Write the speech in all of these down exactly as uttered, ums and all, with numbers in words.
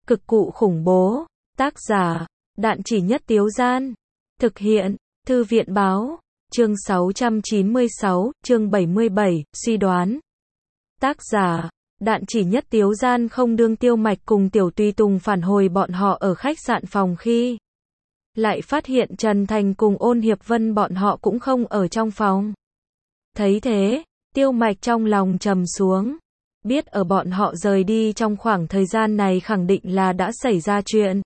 Cực cụ khủng bố. Tác giả, Đạn Chỉ Nhất Tiếu Gian. Thực hiện, Thư viện Báo. Chương sáu trăm chín mươi sáu, chương bảy mươi bảy, suy đoán. Tác giả, Đạn Chỉ Nhất Tiếu Gian. Không đương Tiêu Mạch cùng Tiểu Tùy Tùng phản hồi bọn họ ở khách sạn phòng khi lại phát hiện Trần Thành cùng Ôn Hiệp Vân bọn họ cũng không ở trong phòng. Thấy thế, Tiêu Mạch trong lòng trầm xuống. Biết ở bọn họ rời đi trong khoảng thời gian này khẳng định là đã xảy ra chuyện.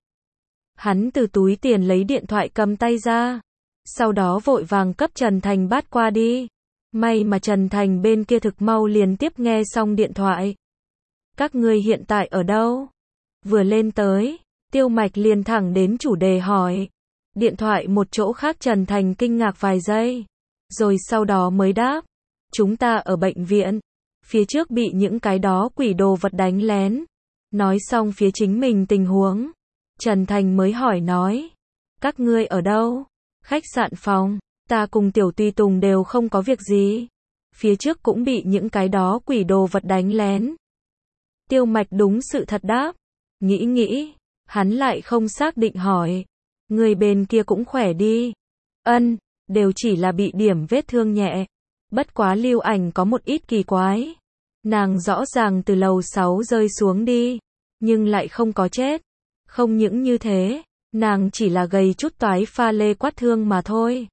Hắn từ túi tiền lấy điện thoại cầm tay ra. Sau đó vội vàng cấp Trần Thành bắt qua đi. May mà Trần Thành bên kia thực mau liền tiếp nghe xong điện thoại. Các ngươi hiện tại ở đâu? Vừa lên tới, Tiêu Mạch liền thẳng đến chủ đề hỏi. Điện thoại một chỗ khác Trần Thành kinh ngạc vài giây. Rồi sau đó mới đáp. Chúng ta ở bệnh viện. Phía trước bị những cái đó quỷ đồ vật đánh lén. Nói xong phía chính mình tình huống. Trần Thành mới hỏi nói. Các ngươi ở đâu? Khách sạn phòng. Ta cùng Tiểu Tùy Tùng đều không có việc gì. Phía trước cũng bị những cái đó quỷ đồ vật đánh lén. Tiêu Mạch đúng sự thật đáp. Nghĩ nghĩ. Hắn lại không xác định hỏi. Người bên kia cũng khỏe đi. Ân, đều chỉ là bị điểm vết thương nhẹ. Bất quá Lưu Ảnh có một ít kỳ quái. Nàng rõ ràng từ lầu sáu rơi xuống đi. Nhưng lại không có chết. Không những như thế, nàng chỉ là gầy chút toái pha lê quát thương mà thôi.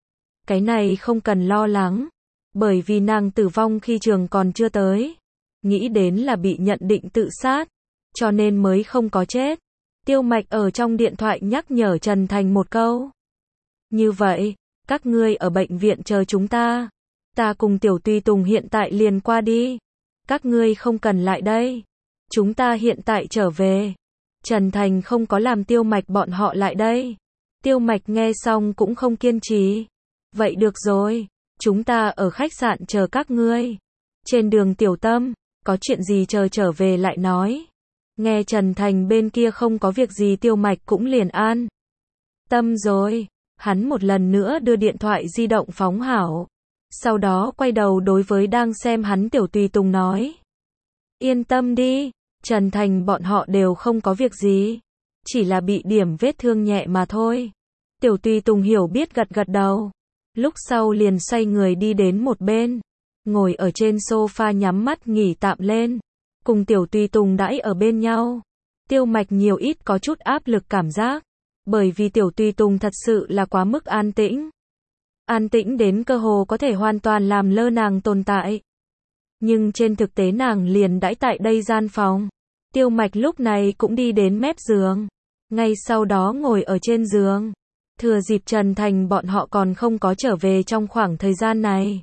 Cái này không cần lo lắng. Bởi vì nàng tử vong khi trường còn chưa tới. Nghĩ đến là bị nhận định tự sát. Cho nên mới không có chết. Tiêu Mạch ở trong điện thoại nhắc nhở Trần Thành một câu. Như vậy, các ngươi ở bệnh viện chờ chúng ta. Ta cùng Tiểu Tùy Tùng hiện tại liền qua đi. Các ngươi không cần lại đây. Chúng ta hiện tại trở về. Trần Thành không có làm Tiêu Mạch bọn họ lại đây. Tiêu Mạch nghe xong cũng không kiên trì. Vậy được rồi. Chúng ta ở khách sạn chờ các ngươi. Trên đường tiểu tâm. Có chuyện gì chờ trở về lại nói. Nghe Trần Thành bên kia không có việc gì Tiêu Mạch cũng liền an tâm rồi. Hắn một lần nữa đưa điện thoại di động phóng hảo. Sau đó quay đầu đối với đang xem hắn Tiểu Tùy Tùng nói. Yên tâm đi. Trần Thành bọn họ đều không có việc gì. Chỉ là bị điểm vết thương nhẹ mà thôi. Tiểu Tùy Tùng hiểu biết gật gật đầu. Lúc sau liền xoay người đi đến một bên. Ngồi ở trên sofa nhắm mắt nghỉ tạm lên. Cùng Tiểu Tùy Tùng đãi ở bên nhau. Tiêu Mạch nhiều ít có chút áp lực cảm giác. Bởi vì Tiểu Tùy Tùng thật sự là quá mức an tĩnh. An tĩnh đến cơ hồ có thể hoàn toàn làm lơ nàng tồn tại. Nhưng trên thực tế nàng liền đãi tại đây gian phòng. Tiêu Mạch lúc này cũng đi đến mép giường. Ngay sau đó ngồi ở trên giường. Thừa dịp Trần Thành bọn họ còn không có trở về trong khoảng thời gian này.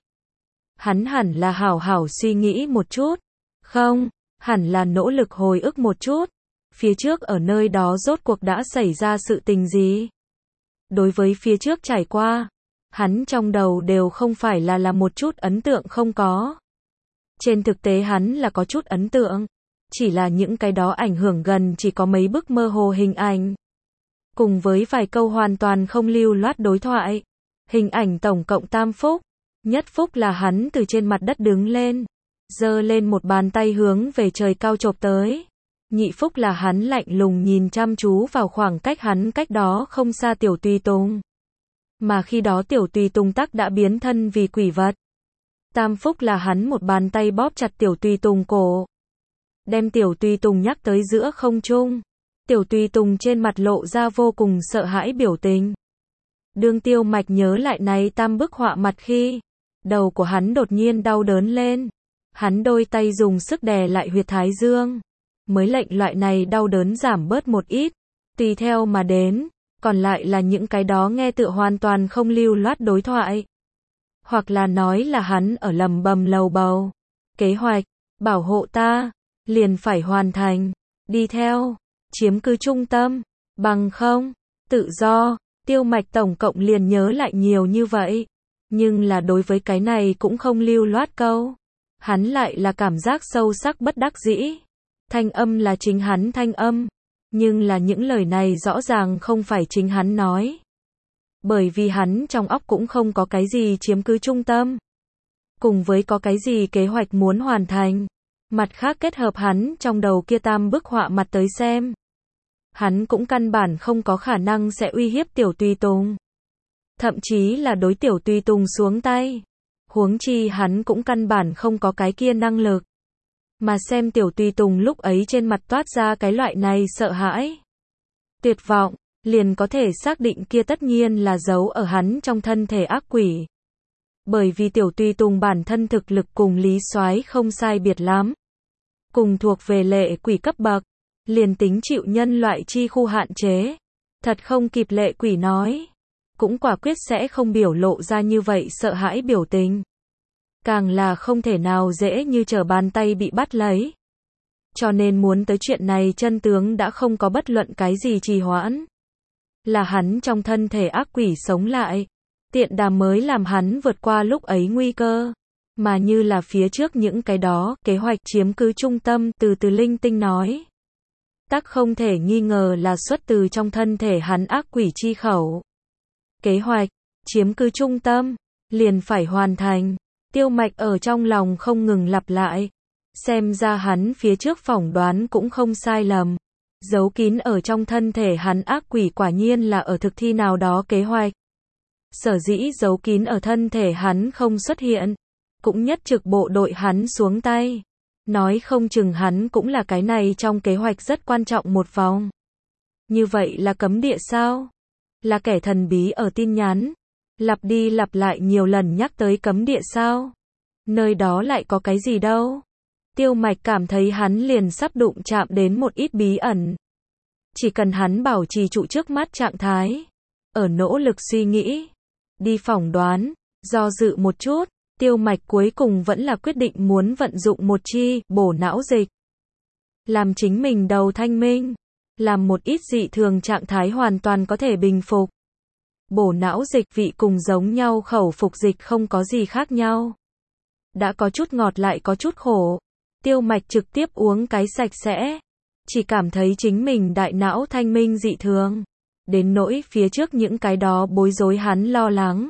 Hắn hẳn là hảo hảo suy nghĩ một chút. Không, hẳn là nỗ lực hồi ức một chút. Phía trước ở nơi đó rốt cuộc đã xảy ra sự tình gì? Đối với phía trước trải qua, hắn trong đầu đều không phải là là một chút ấn tượng không có. Trên thực tế hắn là có chút ấn tượng. Chỉ là những cái đó ảnh hưởng gần chỉ có mấy bức mơ hồ hình ảnh. Cùng với vài câu hoàn toàn không lưu loát đối thoại. Hình ảnh tổng cộng tam phúc. Nhất phúc là hắn từ trên mặt đất đứng lên. Giơ lên một bàn tay hướng về trời cao chộp tới. Nhị phúc là hắn lạnh lùng nhìn chăm chú vào khoảng cách hắn cách đó không xa Tiểu Tùy Tùng. Mà khi đó Tiểu Tùy Tùng tắc đã biến thân vì quỷ vật. Tam phúc là hắn một bàn tay bóp chặt Tiểu Tùy Tùng cổ. Đem Tiểu Tùy Tùng nhắc tới giữa không trung. Tiểu Tùy Tùng trên mặt lộ ra vô cùng sợ hãi biểu tình. Đương Tiêu Mạch nhớ lại này tam bức họa mặt khi, đầu của hắn đột nhiên đau đớn lên. Hắn đôi tay dùng sức đè lại huyệt thái dương. Mới lệnh loại này đau đớn giảm bớt một ít. Tùy theo mà đến, còn lại là những cái đó nghe tựa hoàn toàn không lưu loát đối thoại. Hoặc là nói là hắn ở lầm bầm lầu bầu. Kế hoạch, bảo hộ ta, liền phải hoàn thành. Đi theo, chiếm cứ trung tâm, bằng không, tự do. Tiêu Mạch tổng cộng liền nhớ lại nhiều như vậy. Nhưng là đối với cái này cũng không lưu loát câu. Hắn lại là cảm giác sâu sắc bất đắc dĩ. Thanh âm là chính hắn thanh âm. Nhưng là những lời này rõ ràng không phải chính hắn nói. Bởi vì hắn trong óc cũng không có cái gì chiếm cứ trung tâm. Cùng với có cái gì kế hoạch muốn hoàn thành. Mặt khác kết hợp hắn trong đầu kia tam bức họa mặt tới xem. hắn cũng căn bản không có khả năng sẽ uy hiếp Tiểu Tùy Tùng. Thậm chí là đối Tiểu Tùy Tùng xuống tay. Huống chi hắn cũng căn bản không có cái kia năng lực. Mà xem Tiểu Tùy Tùng lúc ấy trên mặt toát ra cái loại này sợ hãi, tuyệt vọng, liền có thể xác định kia tất nhiên là giấu ở hắn trong thân thể ác quỷ. Bởi vì Tiểu Tùy Tùng bản thân thực lực cùng Lý Soái không sai biệt lắm. Cùng thuộc về lệ quỷ cấp bậc, liền tính chịu nhân loại chi khu hạn chế. Thật không kịp lệ quỷ nói, cũng quả quyết sẽ không biểu lộ ra như vậy sợ hãi biểu tình. Càng là không thể nào dễ như trở bàn tay bị bắt lấy. Cho nên muốn tới chuyện này chân tướng đã không có bất luận cái gì trì hoãn. Là hắn trong thân thể ác quỷ sống lại. Tiện đà mới làm hắn vượt qua lúc ấy nguy cơ. Mà như là phía trước những cái đó, kế hoạch chiếm cứ trung tâm, từ từ linh tinh nói. Tắc không thể nghi ngờ là xuất từ trong thân thể hắn ác quỷ chi khẩu. Kế hoạch, chiếm cứ trung tâm, liền phải hoàn thành. Tiêu Mạch ở trong lòng không ngừng lặp lại. Xem ra hắn phía trước phỏng đoán cũng không sai lầm. Giấu kín ở trong thân thể hắn ác quỷ quả nhiên là ở thực thi nào đó kế hoạch. Sở dĩ giấu kín ở thân thể hắn không xuất hiện, cũng nhất trực bộ đội hắn xuống tay. Nói không chừng hắn cũng là cái này trong kế hoạch rất quan trọng một vòng. Như vậy là cấm địa sao? Là kẻ thần bí ở tin nhắn. Lặp đi lặp lại nhiều lần nhắc tới cấm địa sao? Nơi đó lại có cái gì đâu? Tiêu Mạch cảm thấy hắn liền sắp đụng chạm đến một ít bí ẩn. Chỉ cần hắn bảo trì trụ trước mắt trạng thái, ở nỗ lực suy nghĩ, đi phỏng đoán, do dự một chút, Tiêu Mạch cuối cùng vẫn là quyết định muốn vận dụng một chi bổ não dịch. Làm chính mình đầu thanh minh, làm một ít dị thường trạng thái hoàn toàn có thể bình phục. Bổ não dịch vị cùng giống nhau khẩu phục dịch không có gì khác nhau. Đã có chút ngọt lại có chút khổ. Tiêu Mạch trực tiếp uống cái sạch sẽ. Chỉ cảm thấy chính mình đại não thanh minh dị thường. Đến nỗi phía trước những cái đó bối rối hắn lo lắng.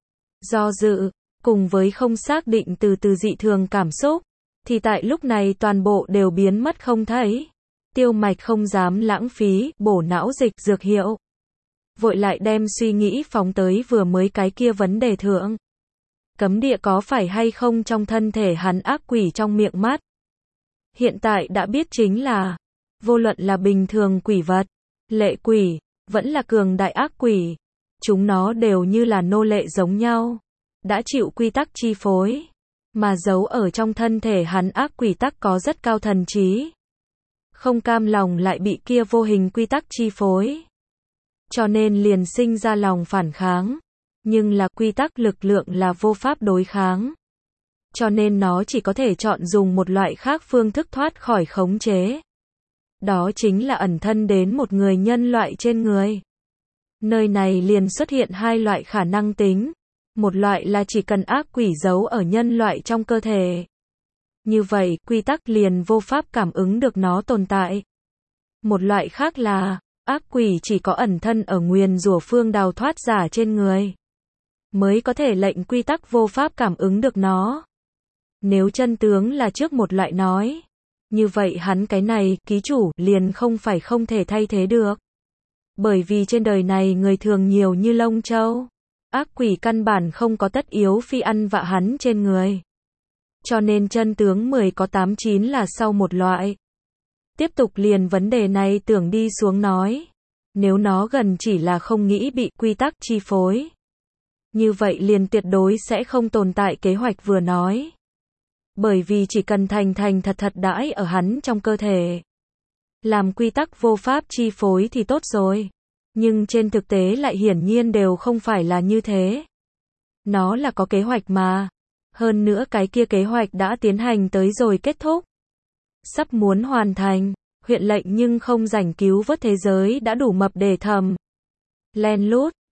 Do dự, cùng với không xác định từ từ dị thường cảm xúc. Thì tại lúc này toàn bộ đều biến mất không thấy. Tiêu Mạch không dám lãng phí bổ não dịch dược hiệu. Vội lại đem suy nghĩ phóng tới vừa mới cái kia vấn đề thượng. Cấm địa có phải hay không trong thân thể hắn ác quỷ trong miệng mắt? Hiện tại đã biết chính là, vô luận là bình thường quỷ vật, lệ quỷ, vẫn là cường đại ác quỷ. Chúng nó đều như là nô lệ giống nhau. Đã chịu quy tắc chi phối. Mà giấu ở trong thân thể hắn ác quỷ tắc có rất cao thần trí. Không cam lòng lại bị kia vô hình quy tắc chi phối. Cho nên liền sinh ra lòng phản kháng. Nhưng là quy tắc lực lượng là vô pháp đối kháng. Cho nên nó chỉ có thể chọn dùng một loại khác phương thức thoát khỏi khống chế. Đó chính là ẩn thân đến một người nhân loại trên người. Nơi này liền xuất hiện hai loại khả năng tính. Một loại là chỉ cần ác quỷ giấu ở nhân loại trong cơ thể. Như vậy, quy tắc liền vô pháp cảm ứng được nó tồn tại. Một loại khác là, ác quỷ chỉ có ẩn thân ở nguyền rủa phương đào thoát giả trên người. Mới có thể lệnh quy tắc vô pháp cảm ứng được nó. Nếu chân tướng là trước một loại nói. Như vậy hắn cái này, ký chủ, liền không phải không thể thay thế được. Bởi vì trên đời này người thường nhiều như lông châu. Ác quỷ căn bản không có tất yếu phi ăn vạ hắn trên người. Cho nên chân tướng mười có tám chín là sau một loại. Tiếp tục liền vấn đề này tưởng đi xuống nói. Nếu nó gần chỉ là không nghĩ bị quy tắc chi phối. Như vậy liền tuyệt đối sẽ không tồn tại kế hoạch vừa nói. Bởi vì chỉ cần thành thành thật thật đãi ở hắn trong cơ thể. Làm quy tắc vô pháp chi phối thì tốt rồi. Nhưng trên thực tế lại hiển nhiên đều không phải là như thế. Nó là có kế hoạch mà. Hơn nữa cái kia kế hoạch đã tiến hành tới rồi kết thúc. Sắp muốn hoàn thành. Huyện lệnh nhưng không rảnh cứu vớt thế giới đã đủ mập để thầm. Len lút.